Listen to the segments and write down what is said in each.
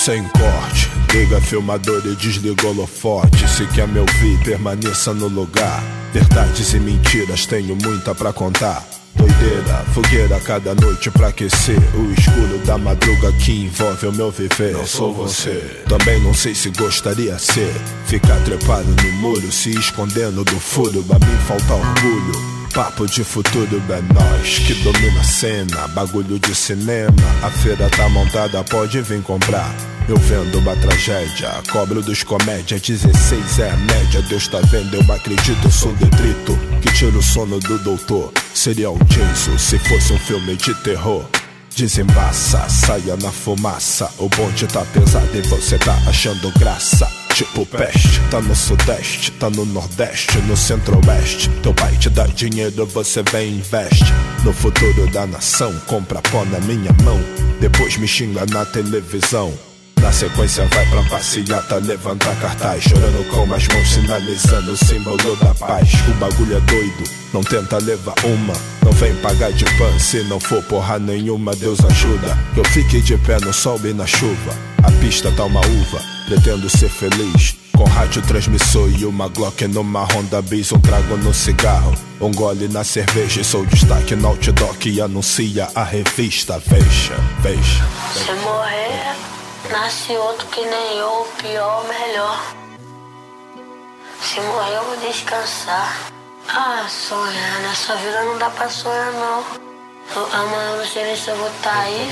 sem corte. Liga filmador e desliga o holofote. Se quer me ouvir, permaneça no lugar. Verdades e mentiras, tenho muita pra contar. Doideira, fogueira cada noite pra aquecer o escuro da madruga que envolve o meu viver. Não sou você, também não sei se gostaria ser. Ficar trepado no muro, se escondendo do furo. A mim falta orgulho. Papo de futuro é nós que domina a cena. Bagulho de cinema, a feira tá montada, pode vir comprar. Eu vendo uma tragédia, cobro dos comédia. 16 é a média, Deus tá vendo, eu acredito, sou detrito que tira o sono do doutor. Seria o Jason se fosse um filme de terror. Desembaça, saia na fumaça. O bonde tá pesado e você tá achando graça. Tipo peste, tá no sudeste, tá no nordeste, no centro-oeste. Teu pai te dá dinheiro, você vem e investe no futuro da nação. Compra pó na minha mão, depois me xinga na televisão. Na sequência vai pra passeata, levantar cartaz, chorando com as mãos, sinalizando o símbolo da paz. O bagulho é doido, não tenta levar uma. Não vem pagar de pan, se não for porra nenhuma, Deus ajuda. Que eu fique de pé no sol e na chuva. A pista tá uma uva, pretendo ser feliz. Com rádio transmissor e uma Glock numa Honda Bis. Um trago no cigarro, um gole na cerveja. E sou destaque no outdoor que anuncia a revista. Veja, veja. Se morrer, nasce outro que nem eu, pior ou melhor. Se morrer eu vou descansar. Sonhar, nessa vida não dá pra sonhar não. Amanhã eu não sei nem se eu vou tá aí.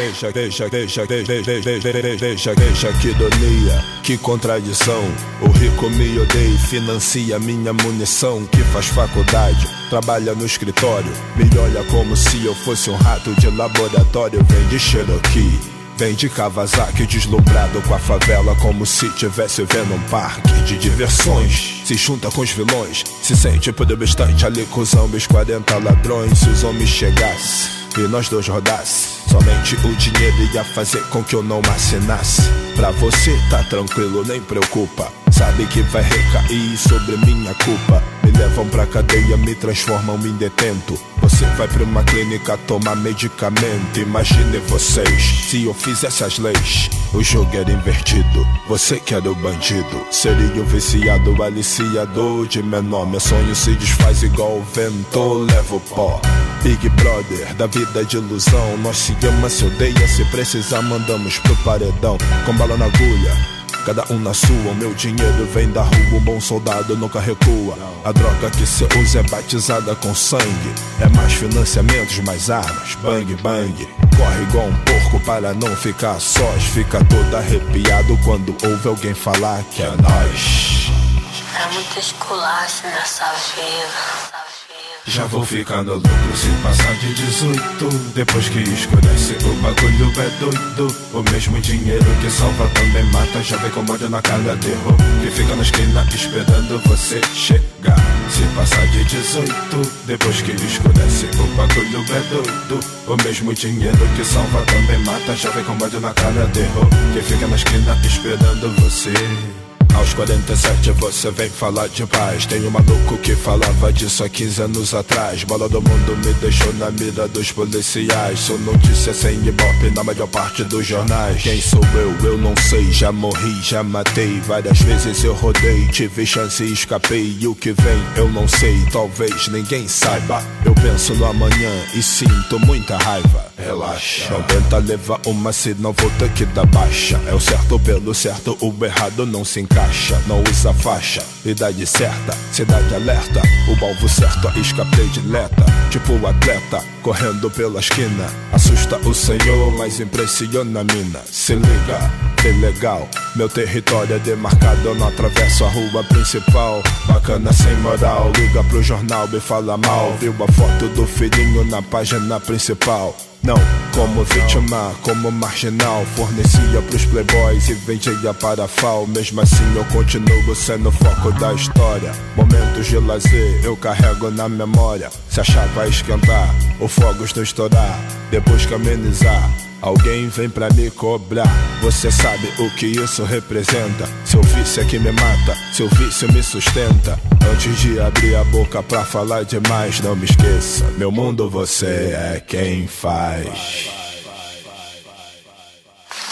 Veja que ironia, que contradição. O rico me odeia e financia minha munição. Que faz faculdade, trabalha no escritório, me olha como se eu fosse um rato de laboratório. Vem de Cherokee, vem de Kawasaki, deslumbrado com a favela, como se tivesse vendo um parque de diversões. Se junta com os vilões, se sente por bastante ali com os homens, 40 ladrões. Se os homens chegassem e nós dois rodasse, somente o dinheiro ia fazer com que eu não assinasse. Pra você tá tranquilo, nem preocupa, sabe que vai recair sobre minha culpa. Me levam pra cadeia, me transformam em detento. Você vai pra uma clínica tomar medicamento. Imagine vocês, se eu fizesse as leis, o jogo era invertido. Você que era o bandido, seria o viciado, aliciador de menor. Meu sonho se desfaz igual o vento, levo pó. Big Brother, da vida de ilusão. Nós se ama, se odeia, se precisar mandamos pro paredão. Com bala na agulha, cada um na sua. O meu dinheiro vem da rua, um bom soldado nunca recua. A droga que cê usa é batizada com sangue. É mais financiamentos, mais armas, bang bang. Corre igual um porco para não ficar sós. Fica todo arrepiado quando ouve alguém falar que é nós. É muito esculacho nessa vida. Já vou ficando louco se passar de 18. Depois que escurece o bagulho é doido. O mesmo dinheiro que salva também mata. Já vem com ódio na cara de roupa, que fica na esquina esperando você chegar. Se passar de 18, depois que escurece o bagulho é doido. O mesmo dinheiro que salva também mata. Já vem com ódio na cara de roupa, que fica na esquina esperando você. Aos 47 você vem falar de paz. Tem um maluco que falava disso há 15 anos atrás. Bola do mundo me deixou na mira dos policiais. Sou notícia sem ibope na maior parte dos jornais. Quem sou eu? Eu não sei. Já morri, já matei. Várias vezes eu rodei, tive chance e escapei. E o que vem eu não sei, talvez ninguém saiba. Eu penso no amanhã e sinto muita raiva. Relaxa, não tenta levar uma, senão vou ter que dar baixa. É o certo pelo certo, o errado não se encaixa. Não usa faixa, idade certa, cidade alerta. O alvo certo, a isca predileta. Tipo o atleta, correndo pela esquina. Assusta o senhor, mas impressiona a mina. Se liga, que legal, meu território é demarcado. Eu não atravesso a rua principal. Bacana sem moral, liga pro jornal e fala mal. Viu a foto do filhinho na página principal. Não como vítima, como marginal. Fornecia pros playboys e vendia para FAO. Mesmo assim eu continuo sendo o foco da história. Momentos de lazer eu carrego na memória. Se achar vai esquentar, o fogos não estourar. Depois que amenizar, alguém vem pra me cobrar. Você sabe o que isso representa. Seu vício é que me mata, seu vício me sustenta. Antes de abrir a boca pra falar demais, não me esqueça, meu mundo você é quem faz.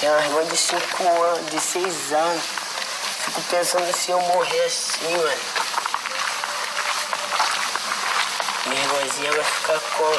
Tenho uma irmã de 5 anos, de 6 anos. Fico pensando se eu morrer assim, mano. Minha irmãzinha vai ficar como?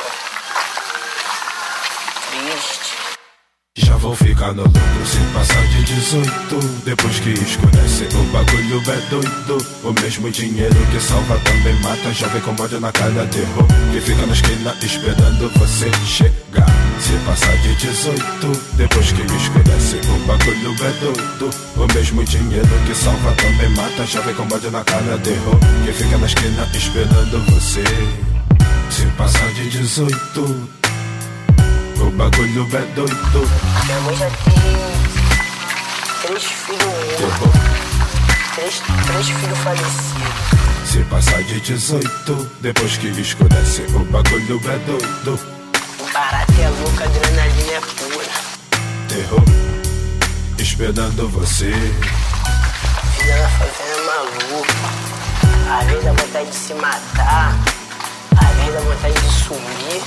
Triste. Já vou ficar no lucro se passar de 18. Depois que escurece o bagulho é doido. O mesmo dinheiro que salva também mata. Já vem com ódio na cara, terror que fica na esquina esperando você chegar. Se passar de 18, depois que escurece o bagulho é doido. O mesmo dinheiro que salva também mata. Já vem com ódio na cara, terror que fica na esquina esperando você. Se passar de 18, o bagulho é doido. Minha mãe já tem 3 filhos mortos. 3 filhos falecidos. Se passar de 18, depois que escurece, o bagulho é doido. O barato é louco, a adrenalina é pura. Terror, esperando você. Vida na favela é maluca. Às vezes dá vontade de se matar. Às vezes dá vontade de sumir.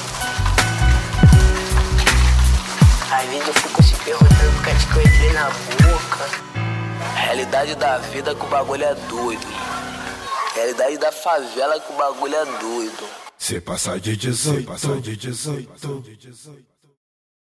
Às vezes eu fico se perguntando por que eu entrei na boca. A realidade da vida que o bagulho é doido. A realidade da favela que o bagulho é doido. Se passar de 18,